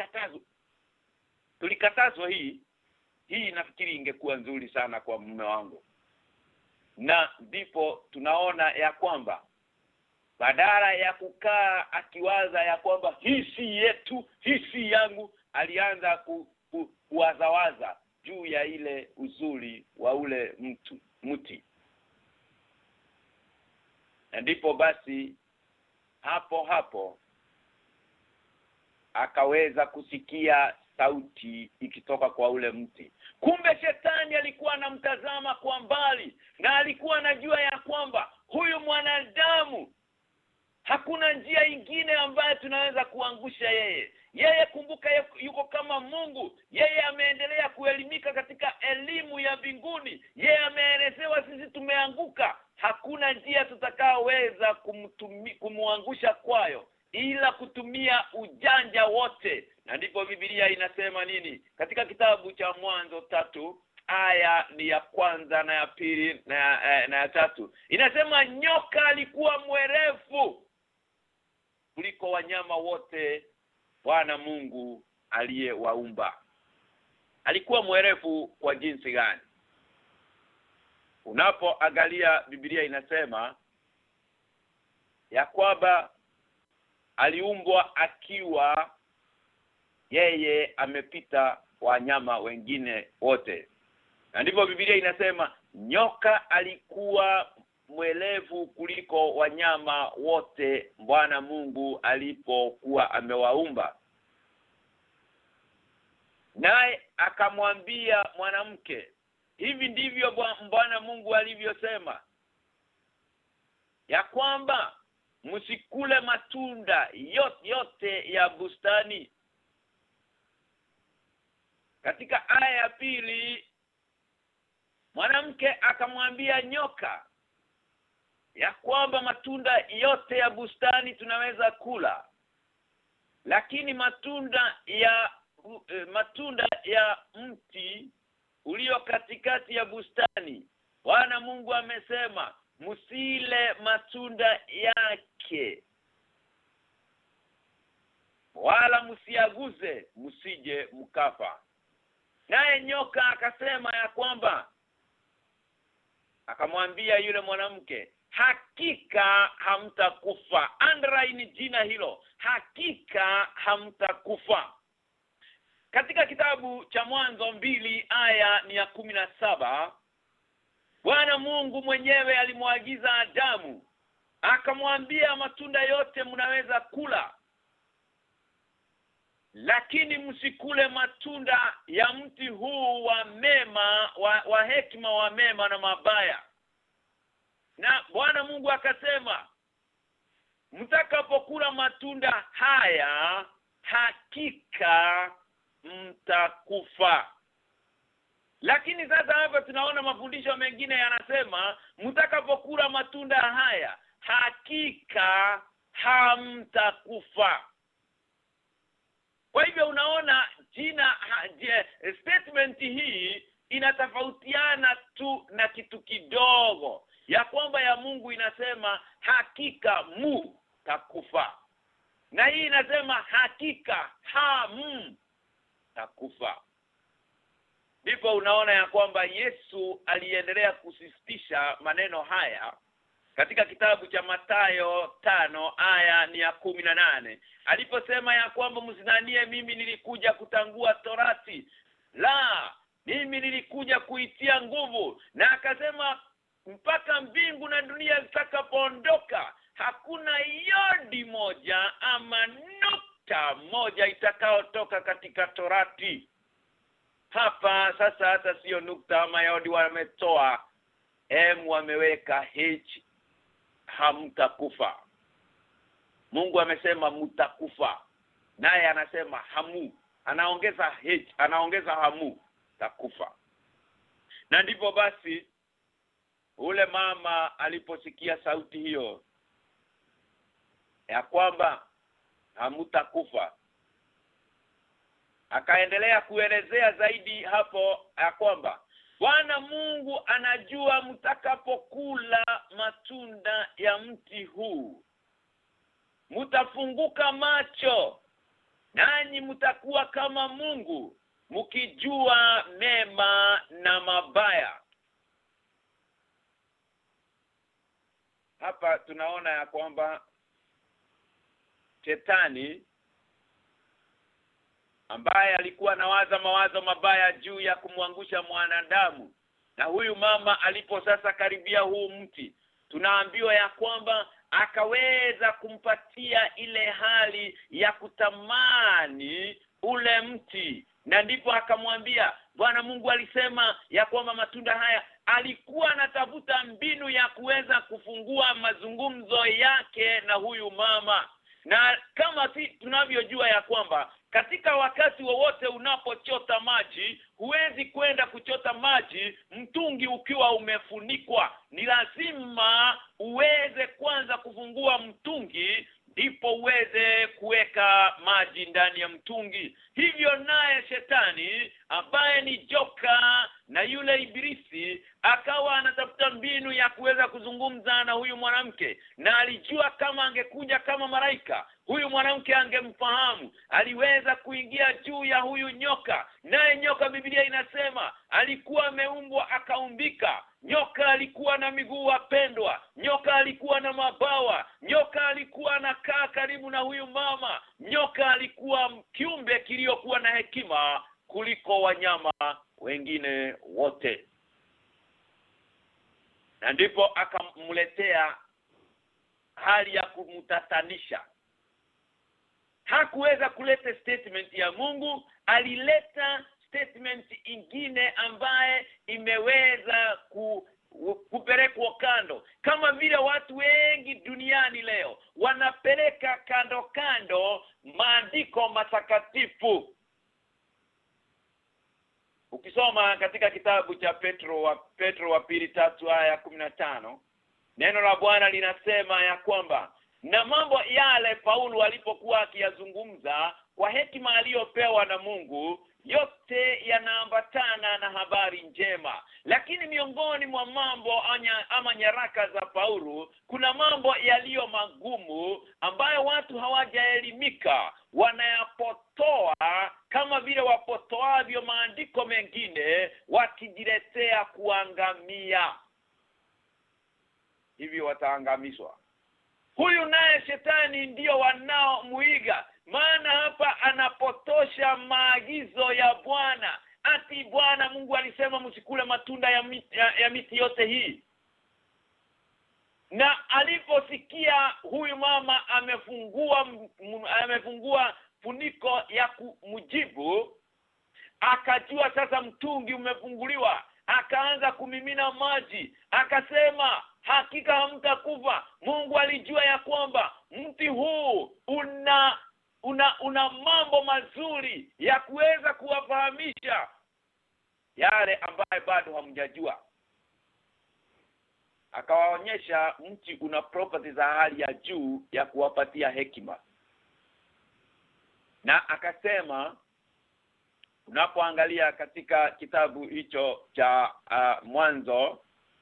tulikatazwa hii nafikiri ingekuwa nzuri sana kwa mume wangu. Na ndipo tunaona ya kwamba badala ya kukaa akiwaza ya kwamba hii si yetu, hii si yangu, alianza kuwazawaza juu ya ile uzuri wa ule mti. Na ndipo basi hapo akaweza kusikia sauti ikitoka kwa ule mti. Kumbe Shetani alikuwa anamtazama kwa mbali, na alikuwa anajua ya kwamba huyu mwanadamu hakuna njia ingine ambayo tunaweza kuangusha yeye. Kumbuka yuko kama Mungu. Yeye ameendelea kuelimika katika elimu ya mbinguni. Yeye ameelezewa sisi tumeanguka. Hakuna njia tutakaoweza kumwangusha kwayo ila kutumia ujanja wote. Na ndipo Biblia inasema nini? Katika kitabu cha Mwanzo 3 aya ni ya kwanza na ya pili na ya tatu. Inasema nyoka alikuwa mwerevu kuliko wanyama wote Bwana Mungu aliyewaumba. Alikuwa mwerevu kwa jinsi gani? Unapoangalia Biblia inasema ya kwamba aliumbwa akiwa yeye amepita wanyama wengine wote. Na ndipo Biblia inasema nyoka alikuwa mwerevu kuliko wanyama wote Bwana Mungu alipokuwa amewaumba. Naye akamwambia mwanamke, hivi ndivyo Bwana Mungu alivyosema, ya kwamba msikule matunda yote ya bustani. Katika aya ya pili, mwanamke akamwambia nyoka ya kwamba matunda yote ya bustani tunaweza kula, lakini matunda ya mti ulio katikati ya bustani Bwana Mungu amesema msile matunda yake, wala msiaguze msije mkafa. Naye nyoka akasema ya kwamba, akamwambia yule mwanamke, hakika hamtakufa. Underline jina hilo, hakika hamtakufa. Katika kitabu cha Mwanzo 2 aya ni ya 17, Bwana Mungu mwenyewe alimwagiza Adamu, akamwambia matunda yote mnaweza kula, lakini msikule matunda ya mti huu wa mema wa hekima wa mema na mabaya. Na Bwana Mungu akasema, mtakapokula matunda haya hakika mtakufa. Lakini sasa hapa tunaona mafundisho mengine yanasema mtakapokula matunda haya hakika hamtakufa. Kwa hivyo unaona statement hii inatofautiana tu na kitu kidogo, ya kwamba ya Mungu inasema hakika mtakufa, na hii inasema hakika hamtakufa. Ndipo unaona ya kwamba Yesu aliendelea kusisitiza maneno haya katika kitabu cha Mathayo 5 aya ni ya 18, aliposema ya kwamba msidhanie mimi nilikuja kutangua torati, la, mimi nilikuja kuitia nguvu. Na akasema mpaka mbingu na dunia zitakapoondoka hakuna yodi moja ama nukta moja itakayotoka katika torati. Hapa sasa hata sio nukta ama yodi wametoa, wameweka h, hamtakufa. Mungu amesema mtakufa, naye anasema anaongeza h, anaongeza takufa. Na ndipo basi ule mama aliposikia sauti hiyo ya kwamba hamtakufa, akaendelea kuelezea zaidi hapo ya kwamba Bwana Mungu anajua mtakapokula matunda ya mti huu mtafunguka macho, nanyi mtakuwa kama Mungu mkijua mema na mabaya. Hapa tunaona ya kwamba Shetani ambaye alikuwa anawaza mawazo mabaya juu ya kumwangusha mwanadamu, na huyu mama alipo sasa karibia huu mti, tunaambiwa ya kwamba akaweza kumpatia ile hali ya kutamani ule mti. Na ndipo akamwambia Bwana Mungu alisema ya kwamba matunda haya, alikuwa anatafuta mbinu ya kuweza kufungua mazungumzo yake na huyu mama. Na kama tunavyojua ya kwamba katika wakati wowote unapochota maji, huwezi kwenda kuchota maji mtungi ukiwa umefunikwa. Ni lazima uweze kwanza kufungua mtungi ndipo uweze kuweka maji ndani ya mtungi. Hivyo naye Shetani ambaye ni joka na yule ibilisi akawa anatafuta mbinu ya kuweza kuzungumza na huyu mwanamke, na alijua kama angekuja kama malaika huyu mwanamke angemfahamu. Aliweza kuingia juu ya huyu nyoka, naye nyoka Biblia inasema alikuwa ameumbwa akaumbika. Nyoka alikuwa na miguu wapendwa, nyoka alikuwa na mabawa, nyoka alikuwa anakaa karibu na huyu mama, nyoka alikuwa kiumbe kiliokuwa na hekima kuliko wanyama wengine wote. Na ndipo akamletea hali ya kumtatanisha. Hakuweza kuleta statement ya Mungu, alileta statement ingine ambaye imeweza kupelekwa kando, kama vile watu wengi duniani leo wanapeleka kando maandiko matakatifu. Ukisoma katika kitabu cha Petro wa pili 3 aya 15, neno la Bwana linasema ya kwamba na mambo yale Paulo alipokuwa akiyazungumza kwa hekima aliyopewa na Mungu, yote yanaambatana na habari njema. Lakini miongoni mwa mambo ama nyaraka za Paulo, kuna mambo yaliyo magumu ambayo watu hawajaelimika, wanayapotoa kama vile wapotoavyo maandiko mengine, wakijiletea kuangamia. Hivyo wataangamizwa. Huyu naye Shetani ndio wanaomuiga, maana hapa anapotosha maagizo ya Bwana. Ati Bwana Mungu alisema msikule matunda ya miti yote hii. Na aliposikia huyu mama amefungua funiko ya kumjibu, akajua sasa mtungi umefunguliwa, akaanza kumimina maji, akasema hakika hamtakufa. Mungu alijua ya kwamba mti huu una mambo mazuri ya kuweza kuwafahamisha yale ambaye bado hamjajua. Akawaonyesha mti una properties za hali ya juu ya kuwapatia hekima. Na akasema unapoangalia katika kitabu hicho cha Mwanzo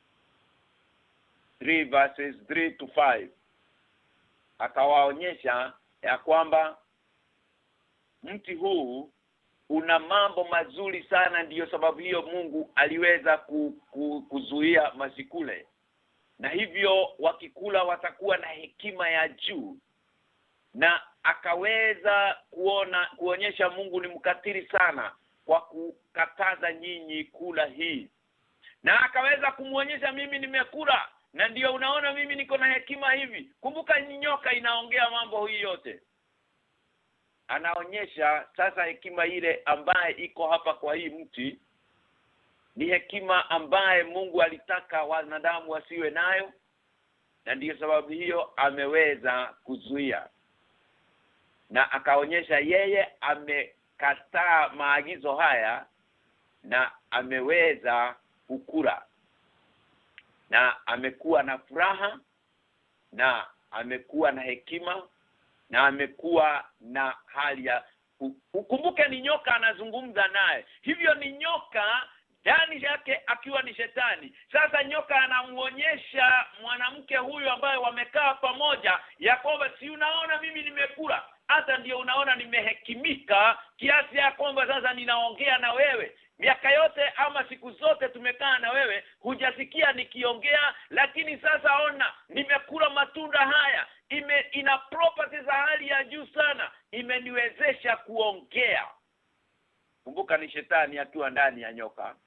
3 verses 3 to 5, akawaonyesha ya kwamba mti huu una mambo mazuri sana, ndiyo sababu hiyo Mungu aliweza kuzuia masikule. Na hivyo wakikula watakuwa na hekima ya juu. Na akaweza kuonyesha Mungu ni mkatili sana kwa kukataza nyinyi kula hii. Na akaweza kumuonyesha mimi nimekula, na ndiyo unaona mimi niko na hekima hivi. Kumbuka nyoka inaongea mambo hii yote. Anaonyesha sasa hekima ile ambaye iko hapa kwa hii mti ni hekima ambaye Mungu alitaka wanadamu wasiwe nayo, na ndiyo sababu hiyo ameweza kuzuia. Na akaonyesha yeye amekataa maagizo haya na ameweza kukula. Na amekuwa na furaha, na amekuwa na hekima, na amekuwa na hali ya ukumbuke ni nyoka anazungumza naye. Hivyo ni nyoka ndani yake akiwa ni shetani. Sasa nyoka anamuonyesha mwanamke huyu ambaye wamekaa pamoja ya kwamba si unaona mimi nimekula, hata ndio unaona nimehekimika kiasi ya kwamba sasa ninaongea na wewe. Miaka yote ama siku zote tumekaa na wewe, hujasikia nikiongea, lakini sasa ona nimekula matunda haya. Ina properties za hali ya juu sana, imeniwezesha kuongea. Kumbuka ni shetani akiwa ndani ya nyoka.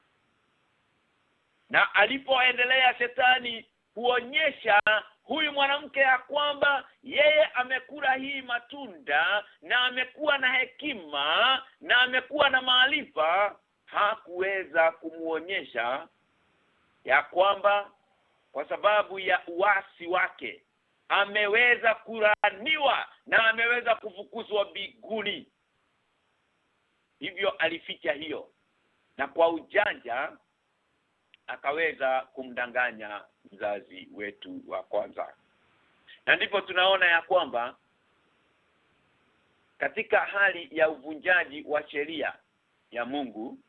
Na alipoendelea shetani kuonyesha huyu mwanamke ya kwamba yeye amekula hii matunda na amekuwa na hekima na amekuwa na maarifa, hakuweza kumuonyesha ya kwamba kwa sababu ya uasi wake ameweza kulaaniwa na ameweza kufukuzwa mbinguni. Hivyo alificha hiyo, na kwa ujanja akaweza kumdanganya mzazi wetu wa kwanza. Na ndipo tunaona ya kwamba katika hali ya uvunjaji wa sheria ya Mungu,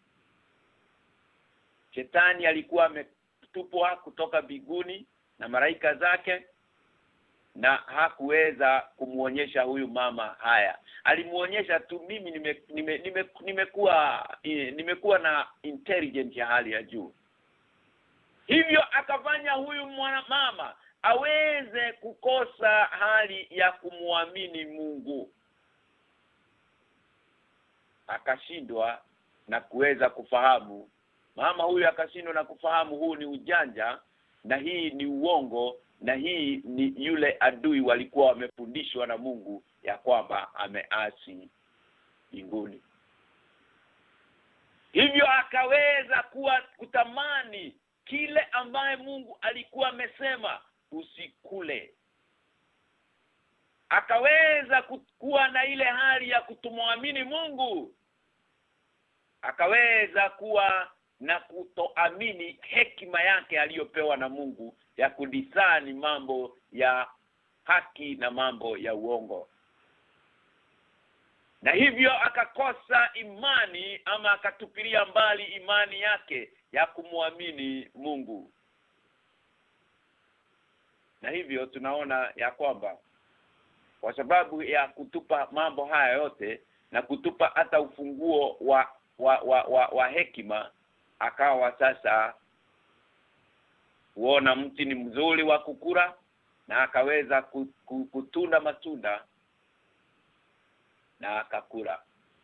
shetani alikuwa ametupwa kutoka mbinguni na malaika zake, na hakuweza kumuonyesha huyu mama haya. Alimuonyesha tu mimi nimekuwa na intelligence ya hali ya juu. Hivyo akafanya huyu mama aweze kukosa hali ya kumuamini Mungu. Akashindwa na kuweza kufahamu. Mama huyu akashindwa na kufahamu huu ni ujanja na hii ni uongo, na hii ni yule adui walikuwa wamefundishwa na Mungu ya kwamba ameasi mbinguni. Hivyo akaweza kutamani kile ambaye Mungu alikuwa amesema usikule. Akaweza kuwa na ile hali ya kutomwamini Mungu. Akaweza kuwa na kutoamini hekima yake aliyopewa na Mungu ya kudisani mambo ya haki na mambo ya uongo. Na hivyo akakosa imani ama akatupilia mbali imani yake ya kumwamini Mungu. Na hivyo tunaona ya kwamba kwa sababu ya kutupa mambo haya yote na kutupa hata ufunguo wa hekima, akawa sasa kuona mti ni mzuri wa kukula, na akaweza kutunda matunda na akakula.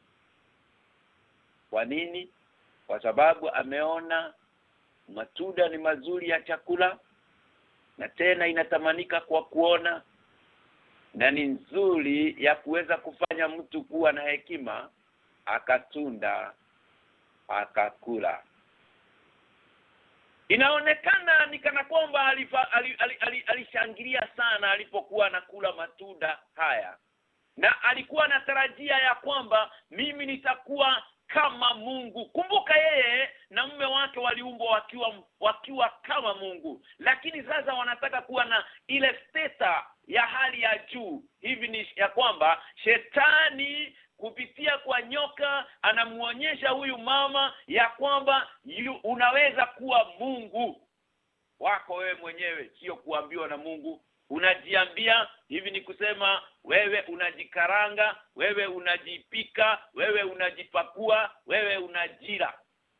Kwa nini? Kwa sababu ameona matunda ni mazuri ya chakula, na tena inatamanika kwa kuona, na ni nzuri ya kuweza kufanya mtu kuwa na hekima. Akatunda akakula. Inaonekana ni kana kwamba alishangilia sana alipokuwa anakula matunda haya. Na alikuwa anatarajia ya kwamba mimi nitakuwa kama Mungu. Kumbuka yeye na mume wake waliumbwa wakiwa kama Mungu. Lakini sasa wanataka kuwa na ile steta ya hali ya juu. Hivi ni ya kwamba shetani kupitia kwa nyoka anamuonyesha huyu mama ya kwamba unaweza kuwa Mungu wako wewe mwenyewe, sio kuambiwa na Mungu. Unajiambia, hivi ni kusema wewe unajikaranga, wewe unajipika, wewe unajipakua, wewe unajira.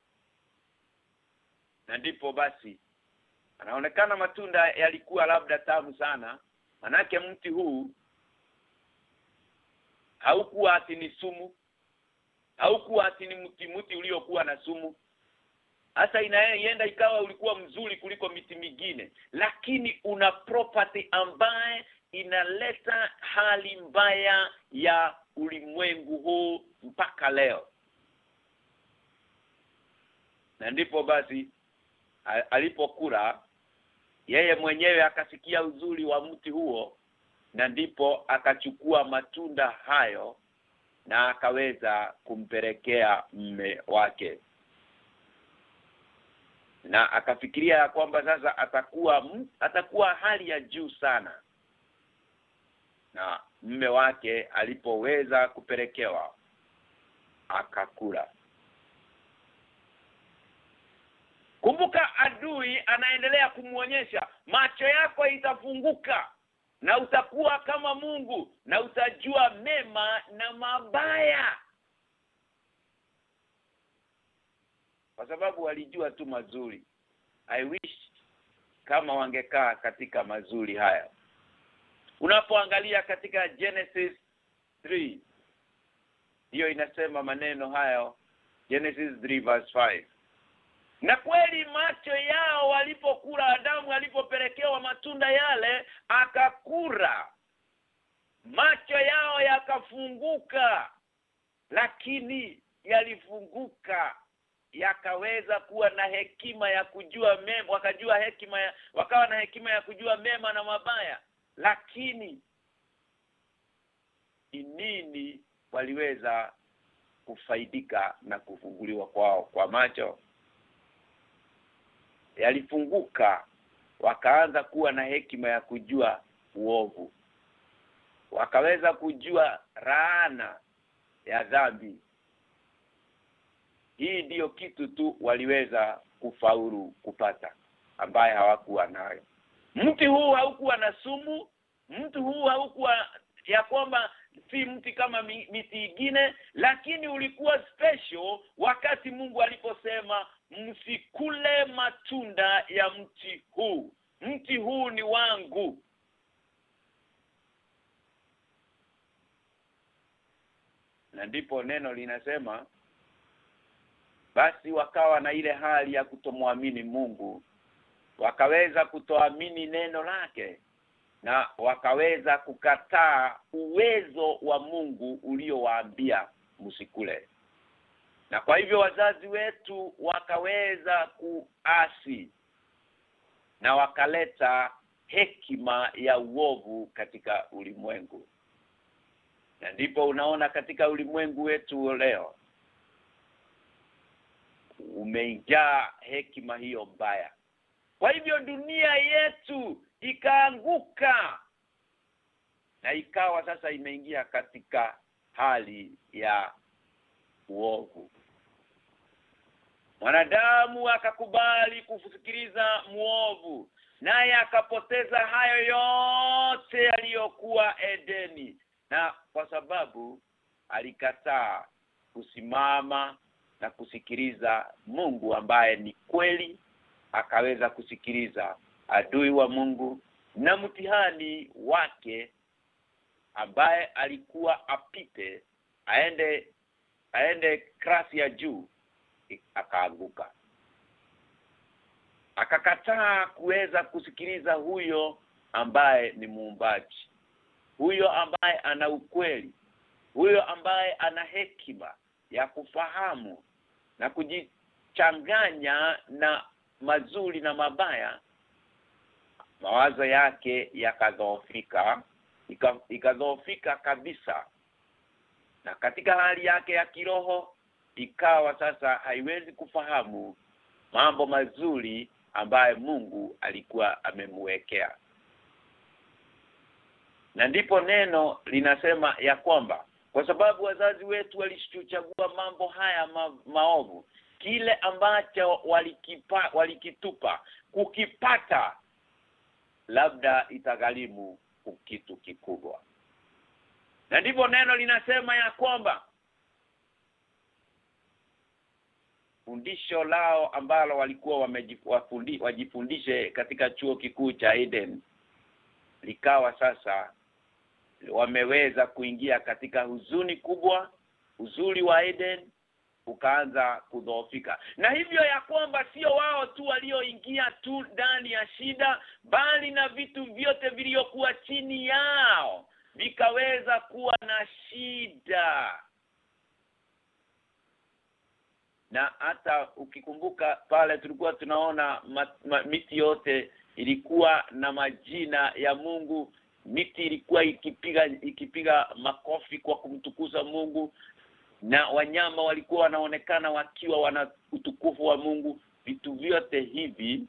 Na ndipo basi anaonekana matunda yalikuwa labda tamu sana, manake mti huu haukuwa ati ni sumu, haukuwa ati ni mti uliokuwa na sumu. Hata inaenda ikawa ulikuwa mzuri kuliko miti mingine, lakini una property ambaye inaleta hali mbaya ya ulimwengu huu mpaka leo. Na ndipo basi alipokula yeye mwenyewe akasikia uzuri wa mti huo, na ndipo akachukua matunda hayo na akaweza kumpelekea mume wake. Na akafikiria ya kwamba sasa atakuwa hali ya juu sana. Na mume wake alipoweza kupelekewa akakula. Kumbuka adui anaendelea kumuonyesha, macho yako itafunguka na utakuwa kama Mungu na utajua mema na mabaya. Kwa sababu walijua tu mazuri. I wish kama wangekaa katika mazuri haya. Unapoangalia katika Genesis 3, hiyo inasema maneno hayo, Genesis 3 verse 5. Na kweli macho yao walipokula, Adamu alipopelekewa matunda yale akakula, macho yao yakafunguka. Lakini yalifunguka yakaweza kuwa na hekima ya kujua mema, wakawa na hekima ya kujua mema na mabaya. Lakini nini waliweza kufaidika na kufunguliwa kwao kwa macho? Yalifunguka, wakaanza kuwa na hekima ya kujua uovu. Wakaweza kujua laana ya dhambi. Hii ndiyo kitu tu waliweza kufaulu kupata, ambaye hawakuwa nayo. Mti huu haukuwa na sumu, mti huu haukuwa ya kwamba si mti kama miti mingine, lakini ulikuwa special wakati Mungu aliposema msikule matunda ya mti huu. Mti huu ni wangu. Na ndipo neno linasema basi wakawa na ile hali ya kutomwamini Mungu, wakaweza kutoamini neno lake, na wakaweza kukataa uwezo wa Mungu uliowaambia msikule. Na kwa hivyo wazazi wetu wakaweza kuasi na wakaleta hekima ya uovu katika ulimwengu. Na ndipo unaona katika ulimwengu wetu leo umejaa hekima hiyo mbaya. Kwa hivyo dunia yetu ikaanguka na ikawa sasa imeingia katika hali ya uovu. Mwanadamu akakubali kusikiliza muovu, naye akapoteza hayo yote aliyokuwa Edeni. Na kwa sababu alikataa kusimama na kusikiliza Mungu ambaye ni kweli, akaweza kusikiliza adui wa Mungu na mtihani wake ambaye alikuwa apite aende klasi ya juu, akaanguka. Akakataa kuweza kusikiliza huyo ambaye ni muumbaji, huyo ambaye ana ukweli, huyo ambaye ana hekima ya kufahamu na kujichanganya na mazuri na mabaya, mawazo yake yakadhoofika, ikadhoofika kabisa. Na katika hali yake ya kiroho ikawa sasa haiwezi kufahamu mambo mazuri ambaye Mungu alikuwa amemwekea. Na ndipo neno linasema ya kwamba kwa sababu wazazi wetu walituchagua mambo haya maovu, kile ambacho walikitupa kukipata labda itagharimu kitu kikubwa. Na ndipo neno linasema ya kwamba fundisho lao ambalo walikuwa wajifundishe katika chuo kikuu cha Eden likawa sasa wameweza kuingia katika huzuni kubwa. Uzuri wa Eden ukaanza kudhoofika. Na hivyo ya kwamba sio wao tu walioingia tu ndani ya shida, bali na vitu vyote vilivyokuwa chini yao vikaweza kuwa na shida. Na hata ukikumbuka pale tulikuwa tunaona miti yote ilikuwa na majina ya Mungu. Miti ilikuwa ikipiga makofi kwa kumtukuza Mungu, na wanyama walikuwa wanaonekana wakiwa wana utukufu wa Mungu. Vitu vyote hivi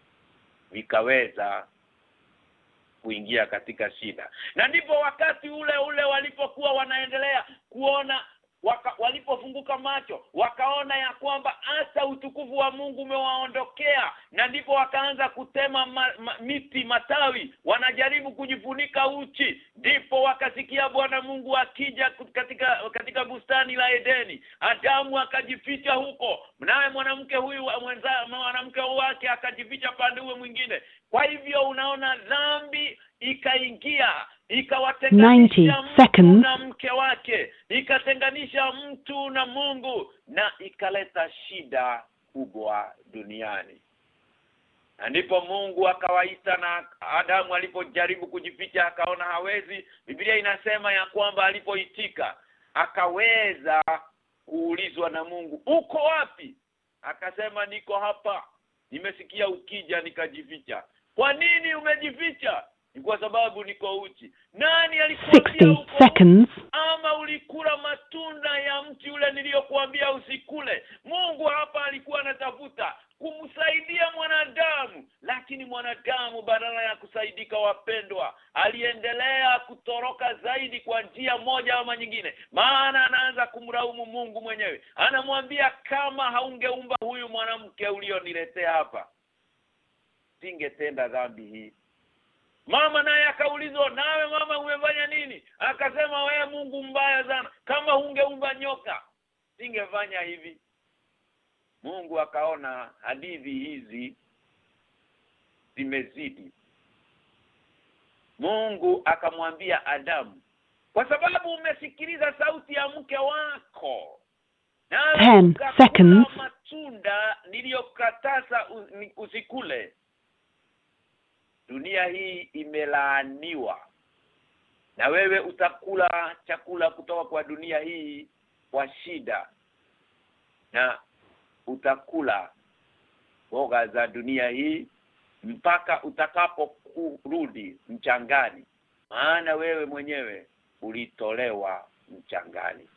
vikaweza kuingia katika shida. Na ndipo wakati ule walipokuwa wanaendelea kuona, walipofunguka macho wakaona ya kwamba hata utukufu wa Mungu umewaondokea, na ndipo wakaanza kutema miti matawi, wanajaribu kujifunika uchi. Ndipo wakasikia Bwana Mungu akija katika bustani la Edeni. Adamu akajificha huko, naye mwanamke wake akajificha pande huo mwingine. Kwa hivyo unaona dhambi ikaingia, ikawatenganisha mtu na mke wake, ikatenganisha mtu na Mungu, na ikaleta shida kubwa duniani. Na ndipo Mungu akawaita, na Adamu alipojaribu kujificha akaona hawezi. Biblia inasema ya kwamba alipoitika akaweza kuulizwa na Mungu, uko wapi? Akasema niko hapa, nimesikia ukija nikajificha. Kwa nini umejificha? Ni kwa sababu niko uchi. Nani alikuambia uko 60 seconds? Ama ulikula matunda ya mti ule niliyokuambia usikule? Mungu hapa alikuwa anatafuta kumsaidia mwanadamu, lakini mwanadamu badala ya kusaidika, wapendwa, aliendelea kutoroka zaidi kwa njia moja ama nyingine. Maana anaanza kumlaumu Mungu mwenyewe. Anamwambia, kama haungeumba huyu mwanamke ulioniletea hapa, singetenda dhambi hii. Mama naye akaulizwa, nawe mama umefanya nini? Akasema, wewe Mungu mbaya sana, kama hungeumba nyoka singefanya hivi. Mungu akaona hadithi hizi zimezidi. Mungu akamwambia Adamu, kwa sababu umesikiliza sauti ya mke wako na 10 seconds. matunda niliyokataza usikule, dunia hii imelaaniwa, na wewe utakula chakula kutoka kwa dunia hii kwa shida, na utakula mboga za dunia hii mpaka utakaporudi mchangani, maana wewe mwenyewe ulitolewa mchangani.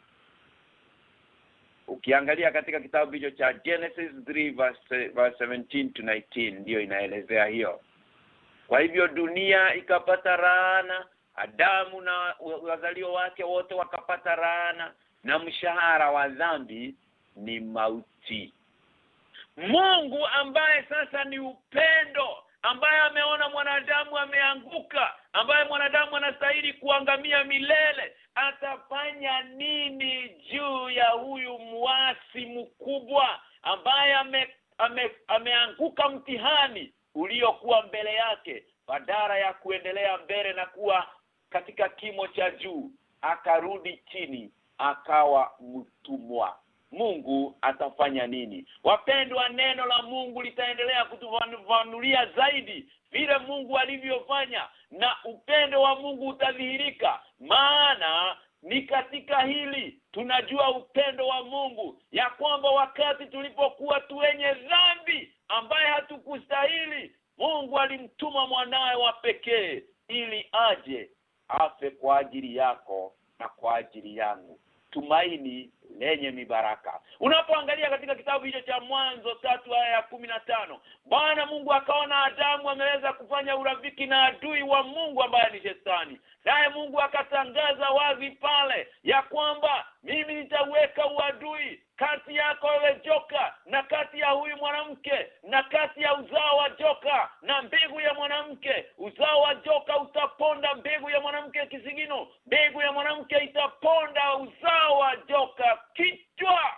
Ukiangalia katika kitabu hicho cha Genesis 3 verse 17 to 19 ndio inaelezea hiyo. Kwa hivyo dunia ikapata laana, Adamu na wazalio wake wote wakapata laana, na mshahara wa dhambi ni mauti. Mungu ambaye sasa ni upendo, ambaye ameona mwanadamu ameanguka, ambaye mwanadamu anastahili kuangamia milele, atafanya nini juu ya huyu muasi mkubwa ambaye ameanguka mtihani uliokuwa mbele yake? Badala ya kuendelea mbele na kuwa katika kimo cha juu, akarudi chini akawa mtumwa. Mungu atafanya nini? Wapendwa, neno la Mungu litaendelea kutufanulia zaidi vile Mungu alivyofanya, na upendo wa Mungu utadhihirika. Maana ni katika hili tunajua upendo wa Mungu, ya kwamba wakati tulipokuwa tuwenye dhambi, ambaye hatukustahili, Mungu alimtuma mwanae wa pekee ili aje afe kwa ajili yako na kwa ajili yangu. Tumaini lenye mibaraka. Unapoangalia katika kitabu hicho cha Mwanzo 3:15, Bwana Mungu akaona Adamu ameweza kufanya urafiki na adui wa Mungu ambaye ni Shetani. Naye Mungu akatangaza wazi pale ya kwamba mimi nitaweka uadui kati yako wewe joka na kati ya huyu mwanamke na kati ya uzao wa joka na mbegu ya mwanamke. Uzao wa joka utaponda mbegu ya mwanamke kisigino, mbegu ya mwanamke itaponda uzao wa joka kichwa.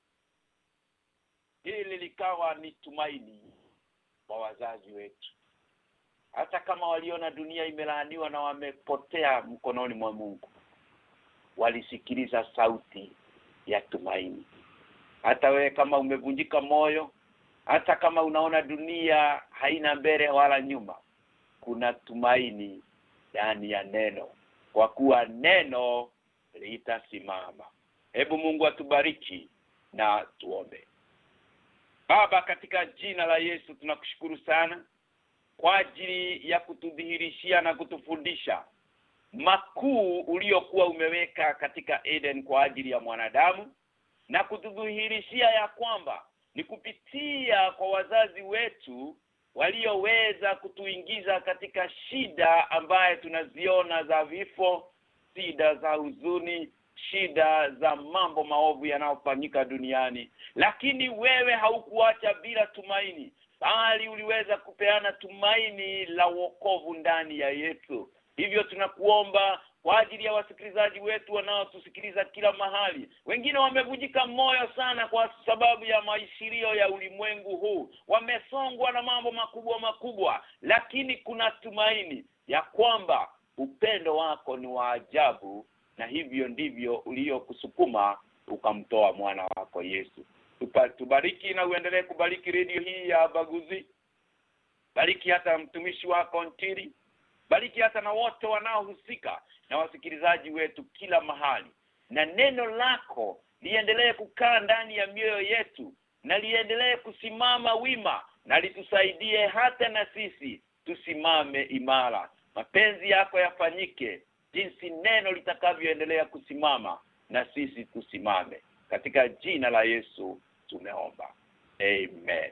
Hili likawa ni tumaini kwa wazazi wetu. Hata kama waliona dunia imelaaniwa na wamepotea mkononi mwa Mungu, walisikiliza sauti ya tumaini. Hata wewe kama umevunjika moyo, hata kama unaona dunia haina mbele wala nyuma, kuna tumaini ndani ya neno, kwa kuwa neno litasimama. Hebu Mungu atubariki na tuombe. Baba, katika jina la Yesu tunakushukuru sana kwa ajili ya kutudhihirishia na kutufundisha makuu uliokuwa umeweka katika Eden kwa ajili ya mwanadamu, na kutudhihirishia ya kwamba ni kupitia kwa wazazi wetu walioweza kutuingiza katika shida ambaye tunaziona za vifo, shida za huzuni, shida za mambo maovu yanayofanyika duniani. Lakini wewe haukuacha bila tumaini, bali uliweza kupeana tumaini la wokovu ndani ya Yesu. Hivyo tunakuomba kwa ajili ya wasikilizaji wetu wanaotusikiliza kila mahali. Wengine wamevunjika moyo sana kwa sababu ya maishirio ya ulimwengu huu. Wamesongwa na mambo makubwa, lakini kuna tumaini ya kwamba upendo wako ni wa ajabu, na hivyo ndivyo uliokusukuma ukamtoa mwana wako Yesu. Tubariki na uendelee kubariki radio hii ya Baguzi. Bariki hata mtumishi wako Ntiri. Bariki hata na wote wanaohusika na wasikilizaji wetu kila mahali. Na neno lako liendelee kukaa ndani ya mioyo yetu, na liendelee kusimama wima, na litusaidie hata na sisi tusimame imara. Mapenzi yako yafanyike jinsi neno litakavyoendelea kusimama, na sisi tusimame. Katika jina la Yesu tumeomba. Amen.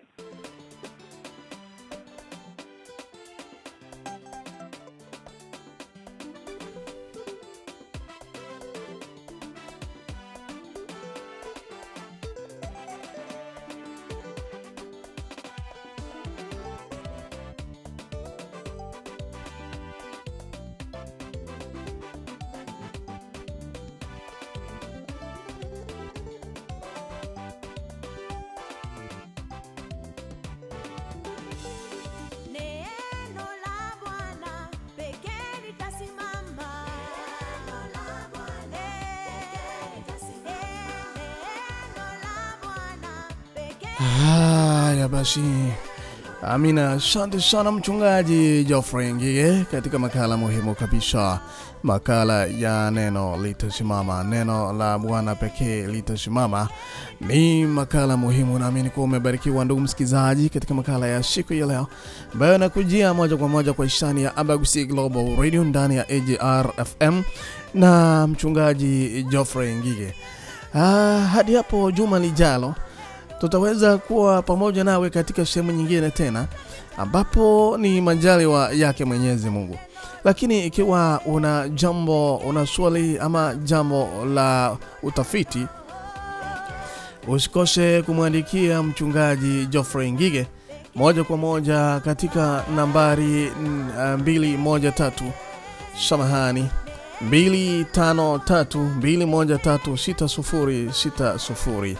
Haya basi, amina. Asante sana mchungaji Geoffrey Ngige katika makala muhimu kabisa, makala ya neno litasimama, neno la Bwana pekee litasimama. Ni makala muhimu, naamini kuwa umebarikiwa ndugu msikizaji katika makala ya siku ya leo, ambayo nakujia moja kwa moja kwa hisani ya Abagusi Global Radio ndani ya AGR FM na mchungaji Geoffrey Ngige. Hadi hapo juma lijalo tutaweza kuwa pamoja nawe katika sehemu nyingine tena, ambapo ni majaliwa yake Mwenyezi Mungu. Lakini ikiwa una jambo, una swali ama jambo la utafiti, usikose kumwandikia mchungaji Geoffrey Ngige moja kwa moja katika nambari 213 253-213-6060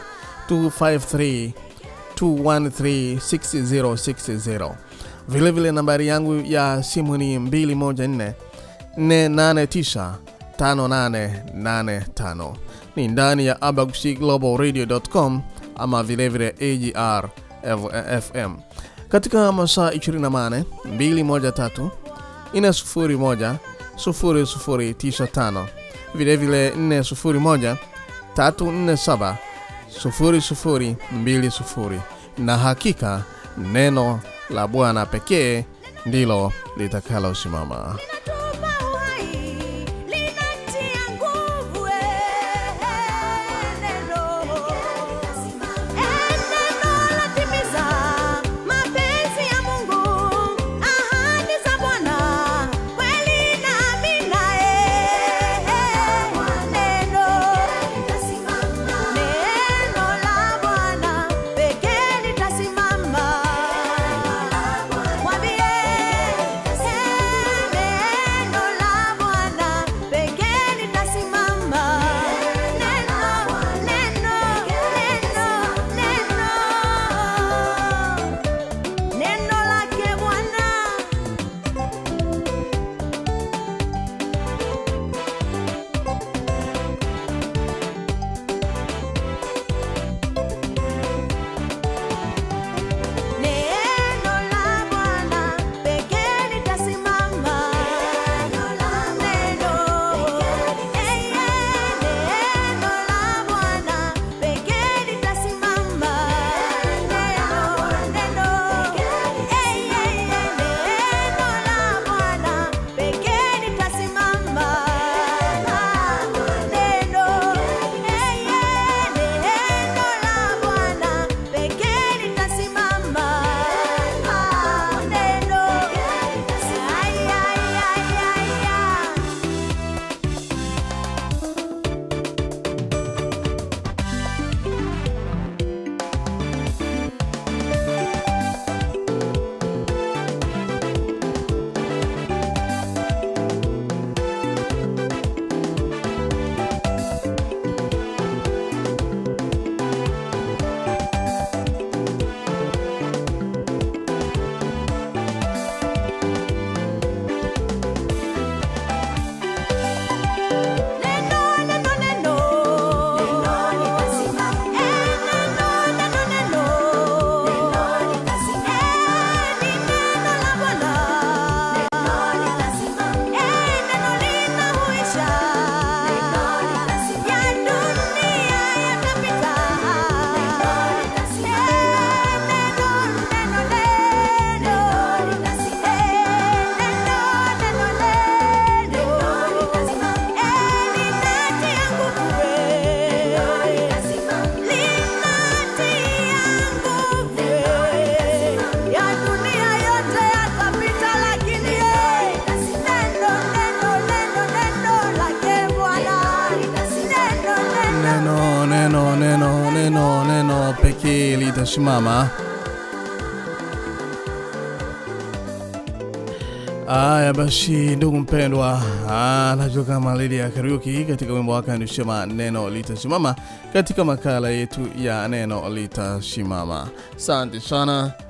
253-213-6060. Vile nambari yangu ya simu ni 214-489-5885. Ni ndani ya abagusglobalradio.com ama vile AGR FM. Katika masaa 24 213-401-0095, vile 401-347-0020, na hakika neno la Bwana pekee ndilo litakalosimama. Neno pekee litasimama. Aya basi ndugu mpendwa, najua kama Lydia Kariuki katika wimbo wake anasema neno litasimama katika makala yetu ya neno litasimama. Asante sana.